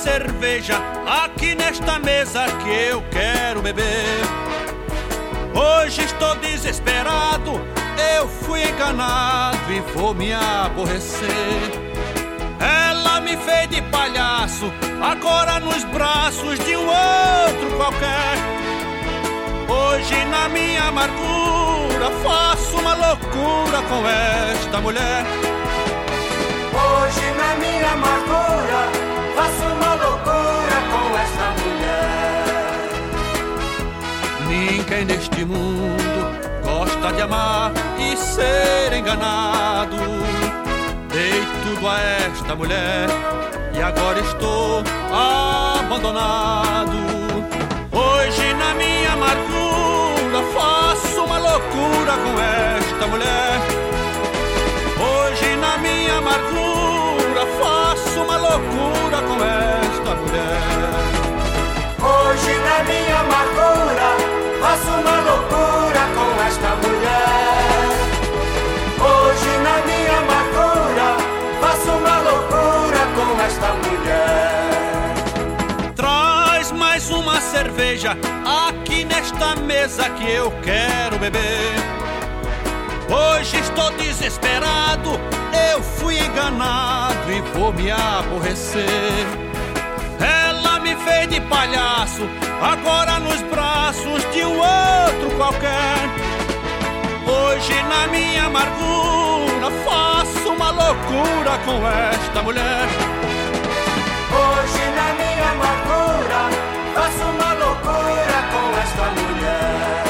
cerveja aqui nesta mesa que eu quero beber. Hoje estou desesperado, eu fui enganado e vou me aborrecer. Ela me fez de palhaço, agora nos braços de um outro qualquer. Hoje na minha amargura faço uma loucura com esta mulher. Hoje na minha amargura faço uma loucura com esta mulher. Ninguém neste mundo gosta de amar e ser enganado. Dei tudo a esta mulher e agora estou abandonado. Hoje na minha amargura faço uma loucura com esta mulher. Hoje na minha amargura faço uma loucura com esta mulher. Hoje na minha amargura faço uma loucura com esta mulher. Hoje na minha amargura faço uma loucura com esta mulher. Traz mais uma cerveja aqui nesta mesa que eu quero beber. Hoje estou desesperado, eu fui enganado e vou me aborrecer. Ela me fez de palhaço, agora nos braços de um outro qualquer. Hoje na minha amargura faço uma loucura com esta mulher. Hoje na minha amargura faço uma loucura com esta mulher.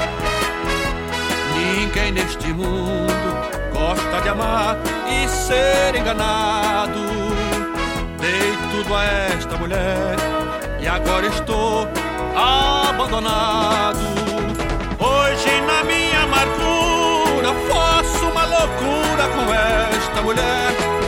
Ninguém neste mundo gosta de amar e ser enganado. Dei tudo a esta mulher e agora estou abandonado. Hoje na minha amargura faço uma loucura com esta mulher.